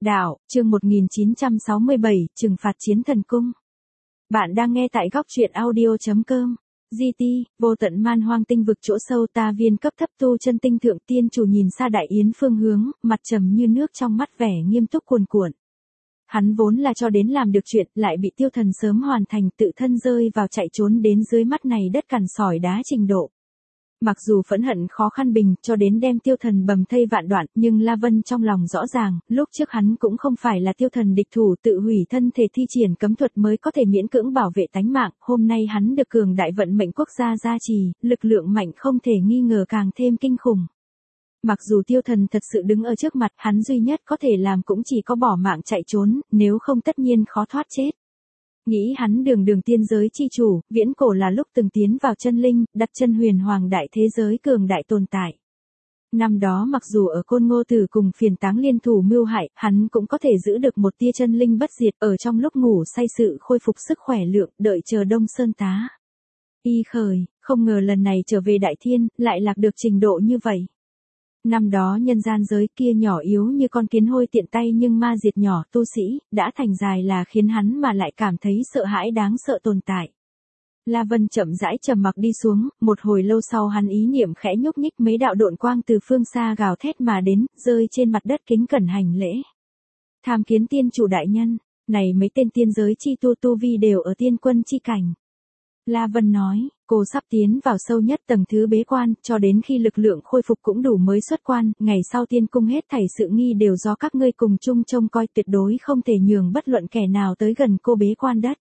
Đạo, chương 1967, trừng phạt chiến thần cung. Bạn đang nghe tại góc truyện audio.com. GT, vô tận man hoang tinh vực chỗ sâu ta viên cấp thấp tu chân tinh thượng tiên chủ nhìn xa đại yến phương hướng, mặt trầm như nước trong mắt vẻ nghiêm túc cuồn cuộn. Hắn vốn là cho đến làm được chuyện, lại bị tiêu thần sớm hoàn thành tự thân rơi vào chạy trốn đến dưới mắt này đất cằn sỏi đá trình độ. Mặc dù phẫn hận khó khăn bình cho đến đem tiêu thần bầm thây vạn đoạn, nhưng La Vân trong lòng rõ ràng, lúc trước hắn cũng không phải là tiêu thần địch thủ tự hủy thân thể thi triển cấm thuật mới có thể miễn cưỡng bảo vệ tánh mạng, hôm nay hắn được cường đại vận mệnh quốc gia gia trì, lực lượng mạnh không thể nghi ngờ càng thêm kinh khủng. Mặc dù tiêu thần thật sự đứng ở trước mặt, hắn duy nhất có thể làm cũng chỉ có bỏ mạng chạy trốn, nếu không tất nhiên khó thoát chết. Nghĩ hắn đường tiên giới chi chủ, viễn cổ là lúc từng tiến vào chân linh, đặt chân huyền hoàng đại thế giới cường đại tồn tại. Năm đó mặc dù ở Côn Ngô Tử cùng Phiền Táng liên thủ mưu hại, hắn cũng có thể giữ được một tia chân linh bất diệt, ở trong lúc ngủ say sự khôi phục sức khỏe lượng, đợi chờ Đông Sơn tá. Y khởi, không ngờ lần này trở về Đại Thiên, lại lạc được trình độ như vậy. Năm đó nhân gian giới kia nhỏ yếu như con kiến hôi tiện tay nhưng ma diệt nhỏ tu sĩ, đã thành dài là khiến hắn mà lại cảm thấy sợ hãi đáng sợ tồn tại. La Vân chậm rãi trầm mặc đi xuống, một hồi lâu sau hắn ý niệm khẽ nhúc nhích mấy đạo độn quang từ phương xa gào thét mà đến, rơi trên mặt đất kính cẩn hành lễ. Tham kiến tiên chủ đại nhân, này mấy tên tiên giới chi tu vi đều ở tiên quân chi cảnh. La Vân nói, cô sắp tiến vào sâu nhất tầng thứ bế quan, cho đến khi lực lượng khôi phục cũng đủ mới xuất quan, ngày sau tiên cung hết thảy sự nghi đều do các ngươi cùng chung trông coi, tuyệt đối không thể nhường bất luận kẻ nào tới gần cô bế quan đất.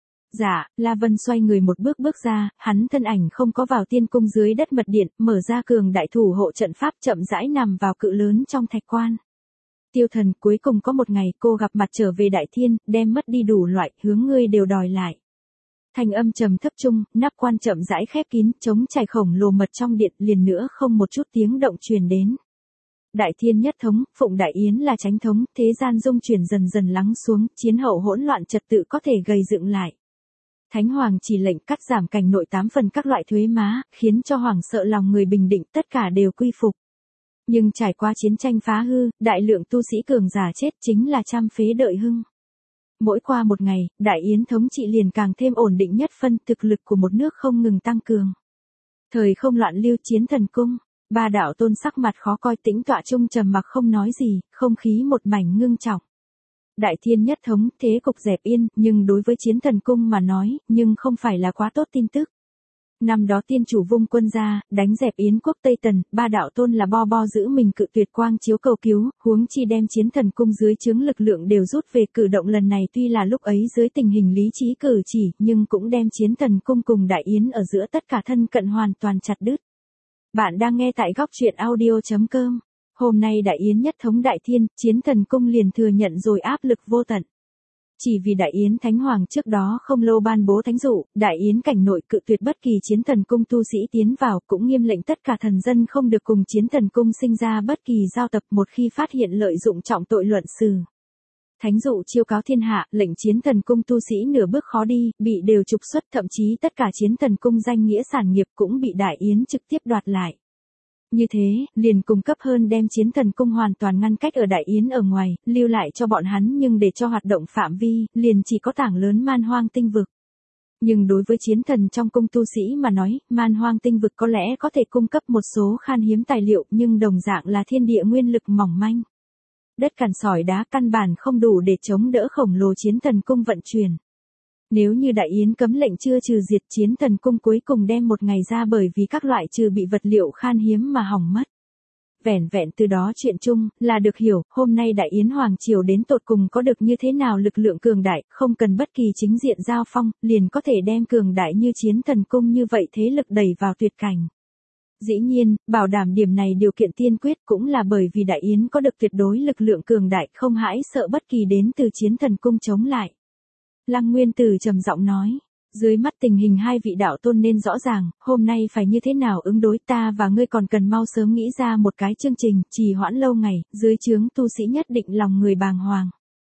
Dạ, La Vân xoay người một bước ra, hắn thân ảnh không có vào tiên cung dưới đất mật điện, mở ra cường đại thủ hộ trận pháp chậm rãi nằm vào cự lớn trong thạch quan. Tiêu thần, cuối cùng có một ngày cô gặp mặt trở về Đại Thiên, đem mất đi đủ loại hướng ngươi đều đòi lại. Thanh âm trầm thấp trung, nắp quan chậm rãi khép kín, chống chảy khổng lồ mật trong điện, liền nữa không một chút tiếng động truyền đến. Đại Thiên nhất thống, phụng Đại Yến là chánh thống, thế gian dung chuyển dần dần lắng xuống, chiến hậu hỗn loạn trật tự có thể gây dựng lại. Thánh Hoàng chỉ lệnh cắt giảm cảnh nội 8 phần các loại thuế má, khiến cho hoàng sợ lòng người bình định, tất cả đều quy phục. Nhưng trải qua chiến tranh phá hư, đại lượng tu sĩ cường giả chết chính là trăm phế đợi hưng. Mỗi qua một ngày, Đại Yến thống trị liền càng thêm ổn định nhất phân, thực lực của một nước không ngừng tăng cường. Thời không loạn lưu chiến thần cung, ba đạo tôn sắc mặt khó coi tĩnh tọa chung trầm mặc không nói gì, không khí một mảnh ngưng trọng. Đại Thiên nhất thống, thế cục dẹp yên, nhưng đối với chiến thần cung mà nói, nhưng không phải là quá tốt tin tức. Năm đó tiên chủ vung quân ra, đánh dẹp Yến quốc Tây Tần, ba đạo tôn là bo giữ mình cự tuyệt quang chiếu cầu cứu, huống chi đem chiến thần cung dưới chướng lực lượng đều rút về. Cử động lần này tuy là lúc ấy dưới tình hình lý trí cử chỉ, nhưng cũng đem chiến thần cung cùng Đại Yến ở giữa tất cả thân cận hoàn toàn chặt đứt. Bạn đang nghe tại góc truyện audio.com. Hôm nay Đại Yến nhất thống Đại Thiên, chiến thần cung liền thừa nhận rồi áp lực vô tận. Chỉ vì Đại Yến Thánh Hoàng trước đó không lâu ban bố thánh dụ, Đại Yến cảnh nội cự tuyệt bất kỳ chiến thần cung tu sĩ tiến vào, cũng nghiêm lệnh tất cả thần dân không được cùng chiến thần cung sinh ra bất kỳ giao tập, một khi phát hiện lợi dụng trọng tội luận xử. Thánh dụ chiêu cáo thiên hạ, lệnh chiến thần cung tu sĩ nửa bước khó đi, bị đều trục xuất, thậm chí tất cả chiến thần cung danh nghĩa sản nghiệp cũng bị Đại Yến trực tiếp đoạt lại. Như thế, liền cung cấp hơn đem chiến thần cung hoàn toàn ngăn cách ở Đại Yến ở ngoài, lưu lại cho bọn hắn nhưng để cho hoạt động phạm vi, liền chỉ có tảng lớn man hoang tinh vực. Nhưng đối với chiến thần trong cung tu sĩ mà nói, man hoang tinh vực có lẽ có thể cung cấp một số khan hiếm tài liệu nhưng đồng dạng là thiên địa nguyên lực mỏng manh. Đất cằn sỏi đá căn bản không đủ để chống đỡ khổng lồ chiến thần cung vận chuyển. Nếu như Đại Yến cấm lệnh chưa trừ diệt, chiến thần cung cuối cùng đem một ngày ra bởi vì các loại trừ bị vật liệu khan hiếm mà hỏng mất. Vẻn vẹn từ đó chuyện chung, là được hiểu, hôm nay Đại Yến Hoàng Triều đến tột cùng có được như thế nào lực lượng cường đại, không cần bất kỳ chính diện giao phong, liền có thể đem cường đại như chiến thần cung như vậy thế lực đẩy vào tuyệt cảnh. Dĩ nhiên, bảo đảm điểm này điều kiện tiên quyết cũng là bởi vì Đại Yến có được tuyệt đối lực lượng cường đại không hãi sợ bất kỳ đến từ chiến thần cung chống lại. Lăng Nguyên Tử trầm giọng nói, dưới mắt tình hình hai vị đạo tôn nên rõ ràng, hôm nay phải như thế nào ứng đối, ta và ngươi còn cần mau sớm nghĩ ra một cái chương trình, trì hoãn lâu ngày, dưới trướng tu sĩ nhất định lòng người bàng hoàng.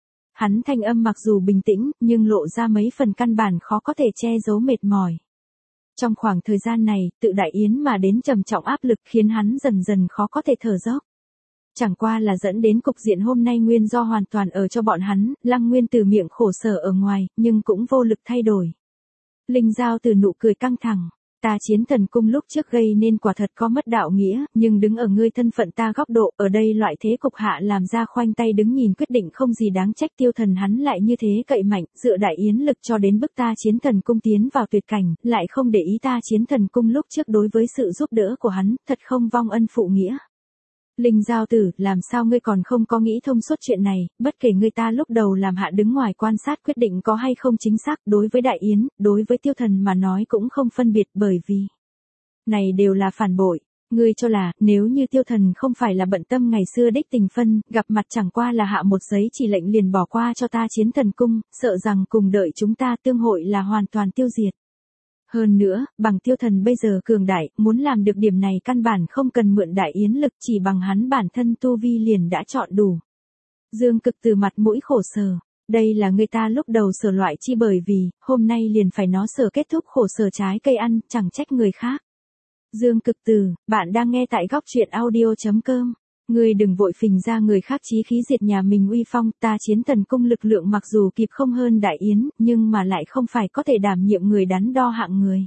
Hắn thanh âm mặc dù bình tĩnh, nhưng lộ ra mấy phần căn bản khó có thể che giấu mệt mỏi. Trong khoảng thời gian này, tự Đại Yến mà đến trầm trọng áp lực khiến hắn dần dần khó có thể thở dốc. Chẳng qua là dẫn đến cục diện hôm nay nguyên do hoàn toàn ở cho bọn hắn, Lăng Nguyên Tử miệng khổ sở ở ngoài, nhưng cũng vô lực thay đổi. Linh Giao Tử nụ cười căng thẳng. Ta Chiến Thần Cung lúc trước gây nên quả thật có mất đạo nghĩa, nhưng đứng ở ngươi thân phận ta góc độ, ở đây loại thế cục hạ làm ra khoanh tay đứng nhìn quyết định không gì đáng trách. Tiêu Thần hắn lại như thế cậy mạnh, dựa đại yến lực cho đến bức ta Chiến Thần Cung tiến vào tuyệt cảnh, lại không để ý ta Chiến Thần Cung lúc trước đối với sự giúp đỡ của hắn, thật không vong ân phụ nghĩa. Linh Giao Tử, làm sao ngươi còn không có nghĩ thông suốt chuyện này, bất kể ngươi ta lúc đầu làm hạ đứng ngoài quan sát quyết định có hay không chính xác, đối với Đại Yến, đối với Tiêu Thần mà nói cũng không phân biệt, bởi vì này đều là phản bội. Ngươi cho là, nếu như Tiêu Thần không phải là bận tâm ngày xưa đích tình phân, gặp mặt chẳng qua là hạ một giấy chỉ lệnh liền bỏ qua cho ta Chiến Thần Cung, sợ rằng cùng đợi chúng ta tương hội là hoàn toàn tiêu diệt. Hơn nữa, bằng Tiêu Thần bây giờ cường đại, muốn làm được điểm này căn bản không cần mượn Đại Yến lực, chỉ bằng hắn bản thân tu vi liền đã chọn đủ. Dương Cực Từ mặt mũi khổ sở, đây là người ta lúc đầu sở loại chi, bởi vì, hôm nay liền phải nó sở kết thúc khổ sở trái cây ăn, chẳng trách người khác. Dương Cực Từ, bạn đang nghe tại góc truyện audio.com. Ngươi đừng vội phình ra người khác chí khí diệt nhà mình uy phong, ta Chiến Thần Cung lực lượng mặc dù kịp không hơn Đại Yến, nhưng mà lại không phải có thể đảm nhiệm người đắn đo hạng người.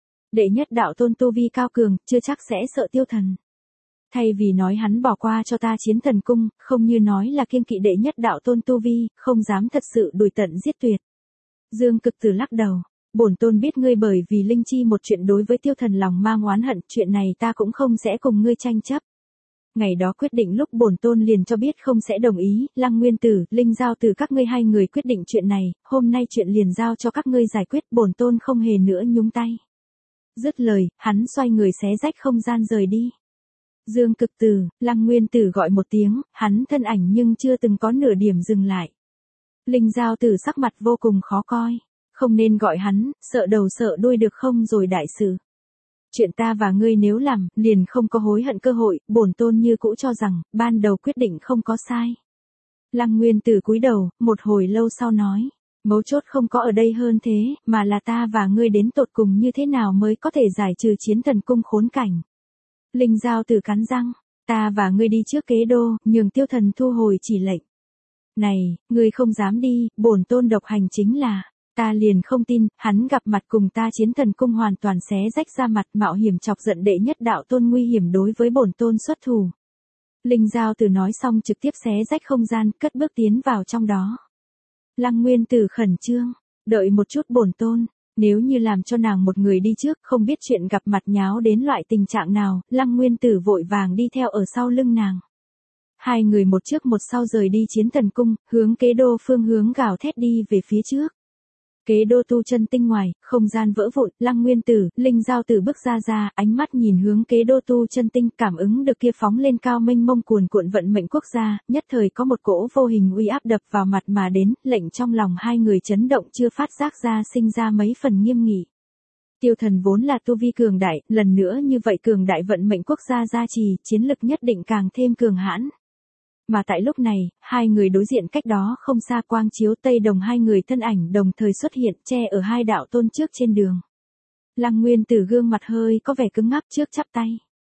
Đệ nhất đạo tôn tu vi cao cường, chưa chắc sẽ sợ Tiêu Thần. Thay vì nói hắn bỏ qua cho ta Chiến Thần Cung, không như nói là kiêng kỵ đệ nhất đạo tôn tu vi, không dám thật sự đuổi tận giết tuyệt. Dương Cực Từ lắc đầu. Bổn tôn biết ngươi bởi vì linh chi một chuyện đối với Tiêu Thần lòng mang oán hận, chuyện này ta cũng không sẽ cùng ngươi tranh chấp. Ngày đó quyết định lúc bổn tôn liền cho biết không sẽ đồng ý, Lăng Nguyên Tử, Linh Giao Tử các ngươi hai người quyết định chuyện này, hôm nay chuyện liền giao cho các ngươi giải quyết, bổn tôn không hề nữa nhúng tay. Dứt lời, hắn xoay người xé rách không gian rời đi. Dương Cực Từ, Lăng Nguyên Tử gọi một tiếng, hắn thân ảnh nhưng chưa từng có nửa điểm dừng lại. Linh Giao Tử sắc mặt vô cùng khó coi, không nên gọi hắn, sợ đầu sợ đuôi được không rồi đại sự. Chuyện ta và ngươi nếu làm, liền không có hối hận cơ hội, bổn tôn như cũ cho rằng, ban đầu quyết định không có sai. Lăng Nguyên Tử cúi đầu, một hồi lâu sau nói, mấu chốt không có ở đây hơn thế, mà là ta và ngươi đến tột cùng như thế nào mới có thể giải trừ Chiến Thần Cung khốn cảnh. Linh Giao Tử cắn răng, ta và ngươi đi trước kế đô, nhường Tiêu Thần thu hồi chỉ lệnh. Này, ngươi không dám đi, bổn tôn độc hành chính là... Ta liền không tin, hắn gặp mặt cùng ta Chiến Thần Cung hoàn toàn xé rách ra mặt, mạo hiểm chọc giận đệ nhất đạo tôn, nguy hiểm đối với bổn tôn xuất thủ. Linh Giao Tử nói xong trực tiếp xé rách không gian, cất bước tiến vào trong đó. Lăng Nguyên Tử khẩn trương, đợi một chút bổn tôn, nếu như làm cho nàng một người đi trước, không biết chuyện gặp mặt nháo đến loại tình trạng nào, Lăng Nguyên Tử vội vàng đi theo ở sau lưng nàng. Hai người một trước một sau rời đi Chiến Thần Cung, hướng kế đô phương hướng gào thét đi về phía trước. Kế đô tu chân tinh ngoài, không gian vỡ vụn, Lăng Nguyên Tử, Linh Giao Tử bước ra, ánh mắt nhìn hướng kế đô tu chân tinh, cảm ứng được kia phóng lên cao mênh mông cuồn cuộn vận mệnh quốc gia, nhất thời có một cỗ vô hình uy áp đập vào mặt mà đến, lệnh trong lòng hai người chấn động chưa phát giác ra, sinh ra mấy phần nghiêm nghị. Tiêu Thần vốn là tu vi cường đại, lần nữa như vậy cường đại vận mệnh quốc gia gia trì, chiến lực nhất định càng thêm cường hãn. Mà tại lúc này, hai người đối diện cách đó không xa, quang chiếu Tây Đồng, hai người thân ảnh đồng thời xuất hiện, che ở hai đạo tôn trước trên đường. Lăng Nguyên Tử gương mặt hơi có vẻ cứng ngắc, trước chắp tay.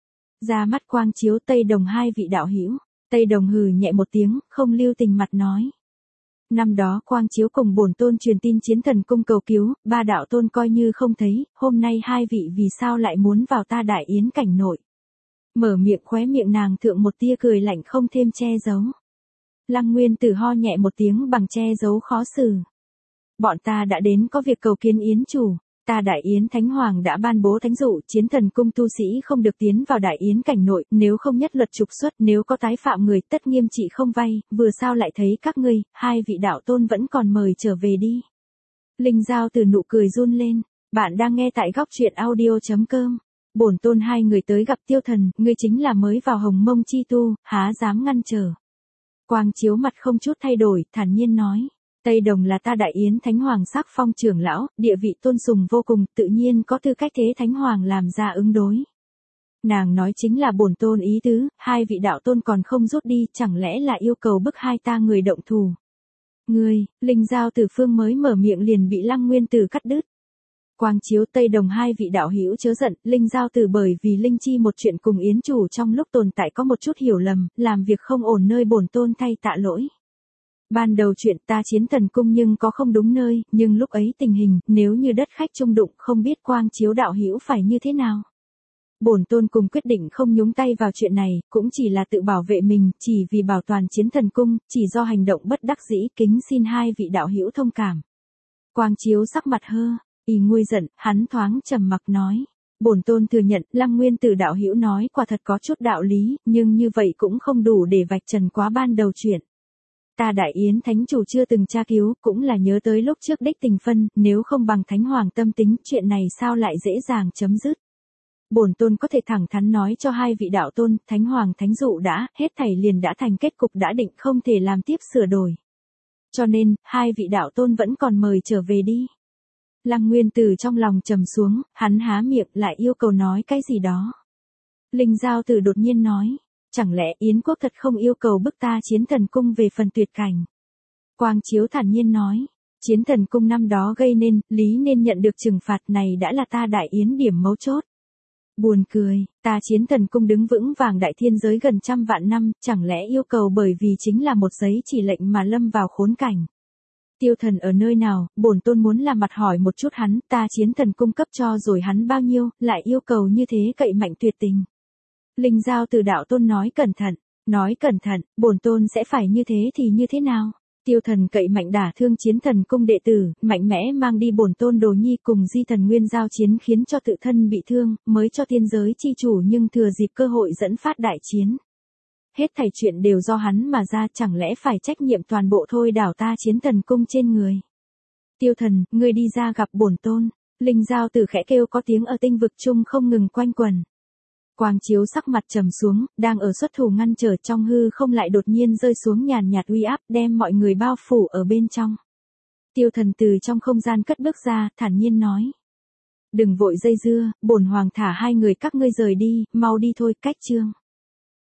Ra mắt quang chiếu Tây Đồng hai vị đạo hữu. Tây Đồng hừ nhẹ một tiếng, không lưu tình mặt nói. Năm đó quang chiếu cùng bổn tôn truyền tin Chiến Thần Cung cầu cứu, ba đạo tôn coi như không thấy, hôm nay hai vị vì sao lại muốn vào ta Đại Yến cảnh nội. Mở miệng, khóe miệng nàng thượng một tia cười lạnh không thêm che giấu. Lăng Nguyên Tử ho nhẹ một tiếng bằng che giấu khó xử. Bọn ta đã đến có việc cầu kiến Yến chủ, ta Đại Yến Thánh Hoàng đã ban bố thánh dụ, Chiến Thần Cung tu sĩ không được tiến vào Đại Yến cảnh nội, nếu không nhất luật trục xuất, nếu có tái phạm người tất nghiêm trị không vay, vừa sao lại thấy các ngươi, hai vị đạo tôn vẫn còn mời trở về đi. Linh Giao Tử nụ cười run lên, bạn đang nghe tại góc truyện audio.com. Bổn tôn hai người tới gặp Tiêu Thần, ngươi chính là mới vào Hồng Mông chi tu, há dám ngăn trở. Quang chiếu mặt không chút thay đổi, thản nhiên nói. Tây Đồng là ta Đại Yến Thánh Hoàng sắc phong trưởng lão, địa vị tôn sùng vô cùng, tự nhiên có tư cách thế Thánh Hoàng làm ra ứng đối. Nàng nói chính là bổn tôn ý tứ, hai vị đạo tôn còn không rút đi, chẳng lẽ là yêu cầu bức hai ta người động thủ. Ngươi, Linh Giao Tử phương mới mở miệng liền bị Lăng Nguyên Tử cắt đứt. Quang Chiếu Tây Đồng hai vị đạo hữu chớ giận, Linh Giao Tử bởi vì Linh Chi một chuyện cùng Yến chủ trong lúc tồn tại có một chút hiểu lầm, làm việc không ổn nơi bổn tôn thay tạ lỗi. Ban đầu chuyện ta chiến thần cung nhưng có không đúng nơi, nhưng lúc ấy tình hình, nếu như đất khách chung đụng không biết Quang Chiếu đạo hữu phải như thế nào. Bổn tôn cùng quyết định không nhúng tay vào chuyện này, cũng chỉ là tự bảo vệ mình, chỉ vì bảo toàn chiến thần cung, chỉ do hành động bất đắc dĩ, kính xin hai vị đạo hữu thông cảm. Quang Chiếu sắc mặt nguôi giận, hắn thoáng trầm mặc nói. Bổn tôn thừa nhận, Lăng Nguyên Tử đạo hữu nói quả thật có chút đạo lý, nhưng như vậy cũng không đủ để vạch trần quá ban đầu chuyện. Ta Đại Yến Thánh chủ chưa từng tra cứu, cũng là nhớ tới lúc trước đích tình phân, nếu không bằng Thánh Hoàng tâm tính, chuyện này sao lại dễ dàng chấm dứt. Bổn tôn có thể thẳng thắn nói cho hai vị đạo tôn, Thánh Hoàng Thánh dụ đã, hết thảy liền đã thành kết cục đã định không thể làm tiếp sửa đổi. Cho nên, hai vị đạo tôn vẫn còn mời trở về đi. Lăng Nguyên Tử trong lòng trầm xuống, hắn há miệng lại yêu cầu nói cái gì đó. Linh Giao Tử đột nhiên nói, chẳng lẽ Yến quốc thật không yêu cầu bức ta chiến thần cung về phần tuyệt cảnh. Quang Chiếu thản nhiên nói, chiến thần cung năm đó gây nên, lý nên nhận được trừng phạt này đã là ta Đại Yến điểm mấu chốt. Buồn cười, ta chiến thần cung đứng vững vàng đại thiên giới gần 100 vạn năm, chẳng lẽ yêu cầu bởi vì chính là một giấy chỉ lệnh mà lâm vào khốn cảnh. Tiêu Thần ở nơi nào, bổn tôn muốn làm mặt hỏi một chút hắn, ta chiến thần cung cấp cho rồi hắn bao nhiêu, lại yêu cầu như thế cậy mạnh tuyệt tình. Linh Giao Tử đạo tôn nói cẩn thận, bổn tôn sẽ phải như thế thì như thế nào? Tiêu Thần cậy mạnh đả thương chiến thần cung đệ tử, mạnh mẽ mang đi bổn tôn đồ nhi cùng di thần nguyên giao chiến khiến cho tự thân bị thương, mới cho tiên giới chi chủ nhưng thừa dịp cơ hội dẫn phát đại chiến. Hết thảy chuyện đều do hắn mà ra, chẳng lẽ phải trách nhiệm toàn bộ thôi đảo ta chiến thần cung trên người. Tiêu Thần, ngươi đi ra gặp bổn tôn. Linh Giao Tử khẽ kêu có tiếng ở tinh vực chung không ngừng quanh quẩn. Quang Chiếu sắc mặt trầm xuống, đang ở xuất thủ ngăn trở trong hư không lại đột nhiên rơi xuống nhàn nhạt uy áp đem mọi người bao phủ ở bên trong. Tiêu Thần từ trong không gian cất bước ra, thản nhiên nói. Đừng vội dây dưa, bổn hoàng thả hai người các ngươi rời đi, mau đi thôi, cách chương.